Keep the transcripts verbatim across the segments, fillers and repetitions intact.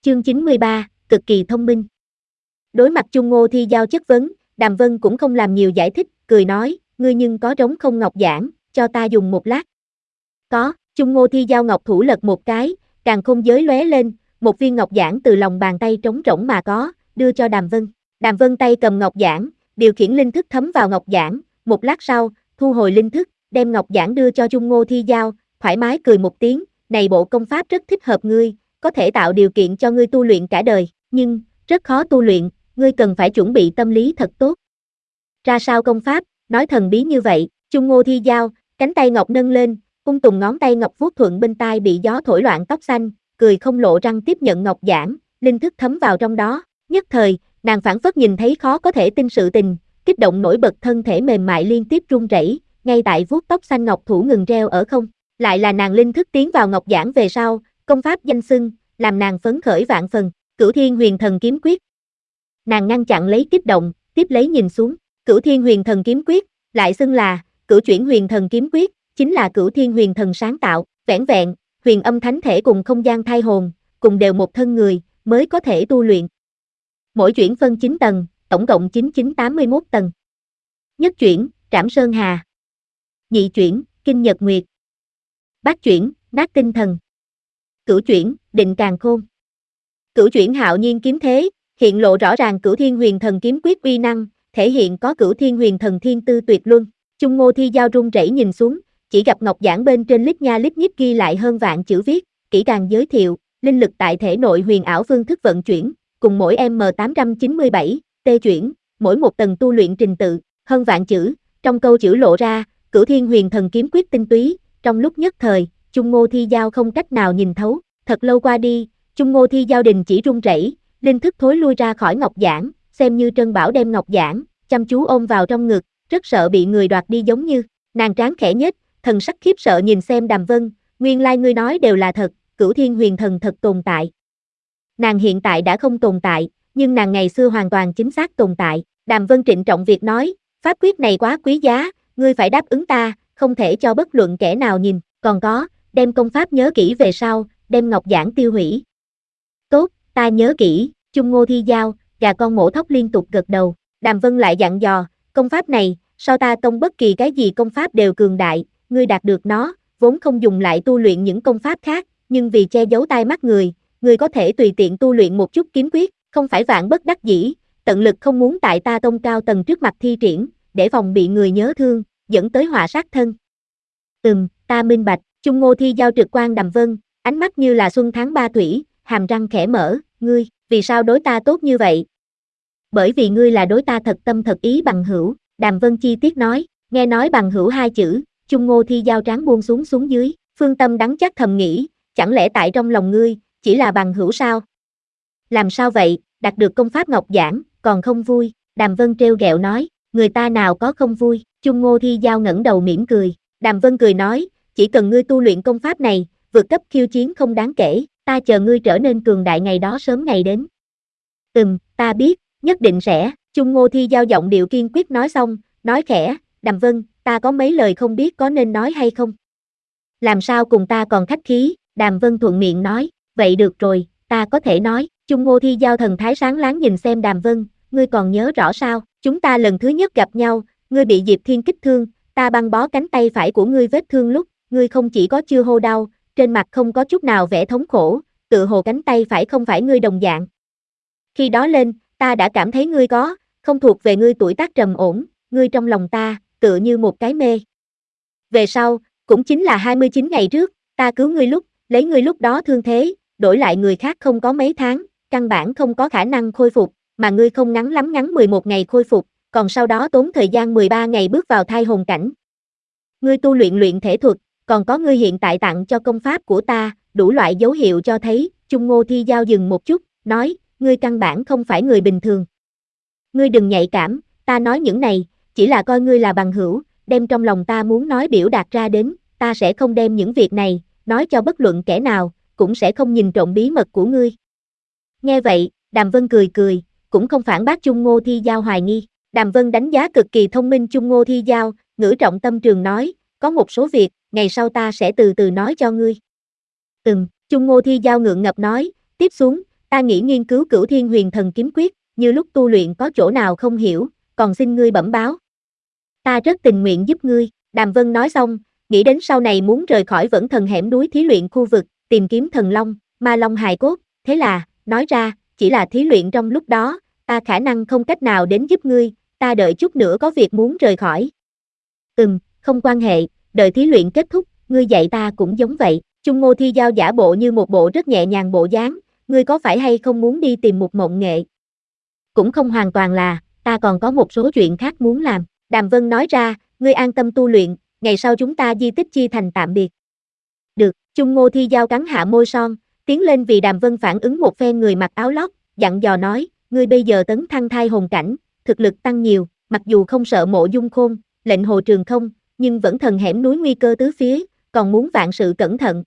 Chương chín mươi ba, cực kỳ thông minh. Đối mặt Chung Ngô Thi Giao chất vấn, Đàm Vân cũng không làm nhiều giải thích, cười nói, ngươi nhưng có trống không ngọc giản, cho ta dùng một lát. Có, Chung Ngô Thi Giao ngọc thủ lật một cái, càn khôn giới lóe lên, một viên ngọc giản từ lòng bàn tay trống rỗng mà có, đưa cho Đàm Vân. Đàm Vân tay cầm ngọc giản, điều khiển linh thức thấm vào ngọc giản, một lát sau, thu hồi linh thức, đem ngọc giản đưa cho Chung Ngô Thi Giao, thoải mái cười một tiếng, này bộ công pháp rất thích hợp ngươi, có thể tạo điều kiện cho ngươi tu luyện cả đời, nhưng, rất khó tu luyện, ngươi cần phải chuẩn bị tâm lý thật tốt. Ra sao công pháp, nói thần bí như vậy, Chung Ngô Thi Giao, cánh tay ngọc nâng lên, ung tùng ngón tay ngọc vuốt thuận bên tai bị gió thổi loạn tóc xanh, cười không lộ răng tiếp nhận ngọc giản, linh thức thấm vào trong đó, nhất thời, nàng phảng phất nhìn thấy khó có thể tin sự tình, kích động nổi bật thân thể mềm mại liên tiếp run rẩy, ngay tại vuốt tóc xanh ngọc thủ ngừng reo ở không, lại là nàng linh thức tiến vào ngọc giản về sau, công pháp danh xưng, làm nàng phấn khởi vạn phần, Cửu Thiên Huyền Thần Kiếm Quyết. Nàng ngăn chặn lấy kích động, tiếp lấy nhìn xuống, Cửu Thiên Huyền Thần Kiếm Quyết, lại xưng là Cửu Chuyển Huyền Thần Kiếm Quyết, chính là Cửu Thiên Huyền Thần sáng tạo, vẻn vẹn, huyền âm thánh thể cùng không gian thai hồn, cùng đều một thân người, mới có thể tu luyện. Mỗi chuyển phân chín tầng, tổng cộng chín chín tám mươi mốt tầng. Nhất chuyển, Trảm Sơn Hà. Nhị chuyển, Kinh Nhật Nguyệt. Bát chuyển, Nát Tinh Thần. Cửu chuyển, Định Càn Khôn. Cửu chuyển Hạo Nhiên Kiếm Thế, hiện lộ rõ ràng Cửu Thiên Huyền Thần Kiếm Quyết uy năng, thể hiện có Cửu Thiên Huyền Thần Thiên Tư tuyệt luân. Chung Ngô Thi Giao run rẩy nhìn xuống, chỉ gặp ngọc giản bên trên lít nha lít nhít ghi lại hơn vạn chữ viết, kỹ càng giới thiệu, linh lực tại thể nội huyền ảo phương thức vận chuyển, cùng mỗi M tám trăm chín mươi bảy, T chuyển, mỗi một tầng tu luyện trình tự, hơn vạn chữ, trong câu chữ lộ ra, Cửu Thiên Huyền Thần Kiếm Quyết tinh túy, trong lúc nhất thời, Chung Ngô Thi Giao không cách nào nhìn thấu, thật lâu qua đi, Chung Ngô Thi Giao đình chỉ run rẩy, linh thức thối lui ra khỏi ngọc giản, xem như Trân Bảo đem ngọc giản, chăm chú ôm vào trong ngực, rất sợ bị người đoạt đi giống như, nàng trán khẽ nhếch, thần sắc khiếp sợ nhìn xem Đàm Vân, nguyên lai ngươi nói đều là thật, Cửu Thiên Huyền Thần thật tồn tại. Nàng hiện tại đã không tồn tại, nhưng nàng ngày xưa hoàn toàn chính xác tồn tại, Đàm Vân trịnh trọng việc nói, pháp quyết này quá quý giá, ngươi phải đáp ứng ta, không thể cho bất luận kẻ nào nhìn, còn có, đem công pháp nhớ kỹ về sau, đem ngọc giản tiêu hủy. Tốt, ta nhớ kỹ, Chung Ngô Thi Giao, gà con mổ thóc liên tục gật đầu, Đàm Vân lại dặn dò, công pháp này, so ta tông bất kỳ cái gì công pháp đều cường đại, ngươi đạt được nó, vốn không dùng lại tu luyện những công pháp khác, nhưng vì che giấu tai mắt người, ngươi có thể tùy tiện tu luyện một chút kiếm quyết, không phải vạn bất đắc dĩ, tận lực không muốn tại ta tông cao tầng trước mặt thi triển, để phòng bị người nhớ thương, dẫn tới họa sát thân. Ừm, ta minh bạch, Chung Ngô Thi Giao trực quan Đàm Vân, ánh mắt như là xuân tháng ba thủy, hàm răng khẽ mở, ngươi, vì sao đối ta tốt như vậy? Bởi vì ngươi là đối ta thật tâm thật ý bằng hữu, Đàm Vân chi tiết nói, nghe nói bằng hữu hai chữ, Chung Ngô Thi Giao trán buông xuống xuống dưới, Phương Tâm đắng chắc thầm nghĩ, chẳng lẽ tại trong lòng ngươi, chỉ là bằng hữu sao? Làm sao vậy, đạt được công pháp ngọc giản, còn không vui, Đàm Vân trêu ghẹo nói, người ta nào có không vui, Chung Ngô Thi Giao ngẩng đầu mỉm cười, Đàm Vân cười nói, chỉ cần ngươi tu luyện công pháp này, vượt cấp khiêu chiến không đáng kể, ta chờ ngươi trở nên cường đại ngày đó sớm ngày đến. Ừm, ta biết, nhất định sẽ, Chung Ngô Thi Giao giọng điệu kiên quyết nói xong, nói khẽ, Đàm Vân, ta có mấy lời không biết có nên nói hay không? Làm sao cùng ta còn khách khí, Đàm Vân thuận miệng nói, vậy được rồi, ta có thể nói, Chung Ngô Thi Giao thần thái sáng láng nhìn xem Đàm Vân, ngươi còn nhớ rõ sao, chúng ta lần thứ nhất gặp nhau, ngươi bị Diệp Thiên kích thương, ta băng bó cánh tay phải của ngươi vết thương lúc, ngươi không chỉ có chưa hô đau, trên mặt không có chút nào vẻ thống khổ, tự hồ cánh tay phải không phải ngươi đồng dạng. Khi đó lên, ta đã cảm thấy ngươi có, không thuộc về ngươi tuổi tác trầm ổn, ngươi trong lòng ta, tựa như một cái mê. Về sau, cũng chính là hai mươi chín ngày trước, ta cứu ngươi lúc, lấy ngươi lúc đó thương thế, đổi lại người khác không có mấy tháng, căn bản không có khả năng khôi phục, mà ngươi không ngắn lắm ngắn mười một ngày khôi phục, còn sau đó tốn thời gian mười ba ngày bước vào thai hồn cảnh. Ngươi tu luyện luyện thể thuật, còn có ngươi hiện tại tặng cho công pháp của ta, đủ loại dấu hiệu cho thấy, Chung Ngô Thi Giao dừng một chút, nói, ngươi căn bản không phải người bình thường. Ngươi đừng nhạy cảm, ta nói những này, chỉ là coi ngươi là bằng hữu, đem trong lòng ta muốn nói biểu đạt ra đến, ta sẽ không đem những việc này, nói cho bất luận kẻ nào, cũng sẽ không nhìn trộm bí mật của ngươi. Nghe vậy, Đàm Vân cười cười, cũng không phản bác Chung Ngô Thi Giao hoài nghi, Đàm Vân đánh giá cực kỳ thông minh Chung Ngô Thi Giao, ngữ trọng tâm trường nói, có một số việc, ngày sau ta sẽ từ từ nói cho ngươi. Ừm, Chung Ngô Thi Giao ngượng ngập nói, tiếp xuống, ta nghĩ nghiên cứu Cửu Thiên Huyền Thần Kiếm Quyết, như lúc tu luyện có chỗ nào không hiểu, còn xin ngươi bẩm báo. Ta rất tình nguyện giúp ngươi, Đàm Vân nói xong, nghĩ đến sau này muốn rời khỏi Vẫn Thần hẻm núi thí luyện khu vực, tìm kiếm thần long, ma long hài cốt, thế là, nói ra, chỉ là thí luyện trong lúc đó, ta khả năng không cách nào đến giúp ngươi, ta đợi chút nữa có việc muốn rời khỏi. Ừm, không quan hệ, đợi thí luyện kết thúc, ngươi dạy ta cũng giống vậy. Chung Ngô Thi Giao giả bộ như một bộ rất nhẹ nhàng bộ dáng, ngươi có phải hay không muốn đi tìm một mộng nghệ? Cũng không hoàn toàn là, ta còn có một số chuyện khác muốn làm. Đàm Vân nói ra, ngươi an tâm tu luyện, ngày sau chúng ta di tích chia thành tạm biệt. Được, Chung Ngô Thi Giao cắn hạ môi son, tiến lên vì Đàm Vân phản ứng một phen người mặc áo lót, dặn dò nói, ngươi bây giờ tấn thăng thai hồn cảnh, thực lực tăng nhiều, mặc dù không sợ Mộ Dung Khôn, lệnh Hồ Trường không, nhưng vẫn thần hẻm núi nguy cơ tứ phía, còn muốn vạn sự cẩn thận.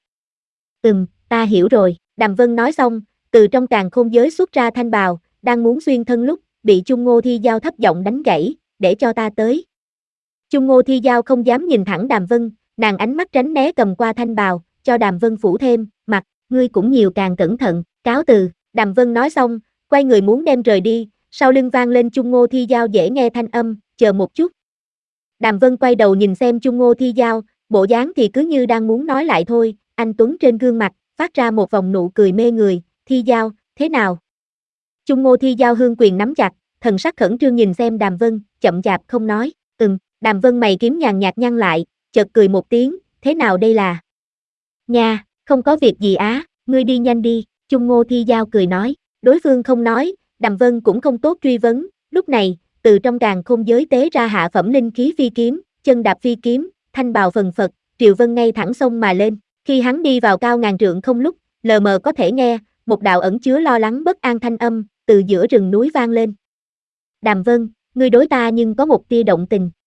Ừm, ta hiểu rồi, Đàm Vân nói xong, từ trong càn khôn giới xuất ra thanh bào, đang muốn xuyên thân lúc, bị Chung Ngô Thi Giao thấp giọng đánh gãy, để cho ta tới. Chung Ngô Thi Giao không dám nhìn thẳng Đàm Vân, nàng ánh mắt tránh né cầm qua thanh bào, cho Đàm Vân phủ thêm, mặt, ngươi cũng nhiều càng cẩn thận, cáo từ, Đàm Vân nói xong, quay người muốn đem rời đi, sau lưng vang lên Chung Ngô Thi Giao dễ nghe thanh âm, chờ một chút. Đàm Vân quay đầu nhìn xem Chung Ngô Thi Giao, bộ dáng thì cứ như đang muốn nói lại thôi, anh Tuấn trên gương mặt, phát ra một vòng nụ cười mê người, Thi Giao, thế nào? Chung Ngô Thi Giao hương quyền nắm chặt, thần sắc khẩn trương nhìn xem Đàm Vân, chậm chạp không nói, ừm, Đàm Vân mày kiếm nhàn nhạt nhăn lại, chợt cười một tiếng, thế nào đây là? Nha, không có việc gì á, ngươi đi nhanh đi, Chung Ngô Thi Giao cười nói, đối phương không nói, Đàm Vân cũng không tốt truy vấn, lúc này, từ trong càn khôn giới tế ra hạ phẩm linh khí phi kiếm, chân đạp phi kiếm, thanh bào phần phật, Triệu Vân ngay thẳng sông mà lên, khi hắn đi vào cao ngàn trượng không lúc, lờ mờ có thể nghe, một đạo ẩn chứa lo lắng bất an thanh âm, từ giữa rừng núi vang lên. Đàm Vân, ngươi đối ta nhưng có một tia động tình,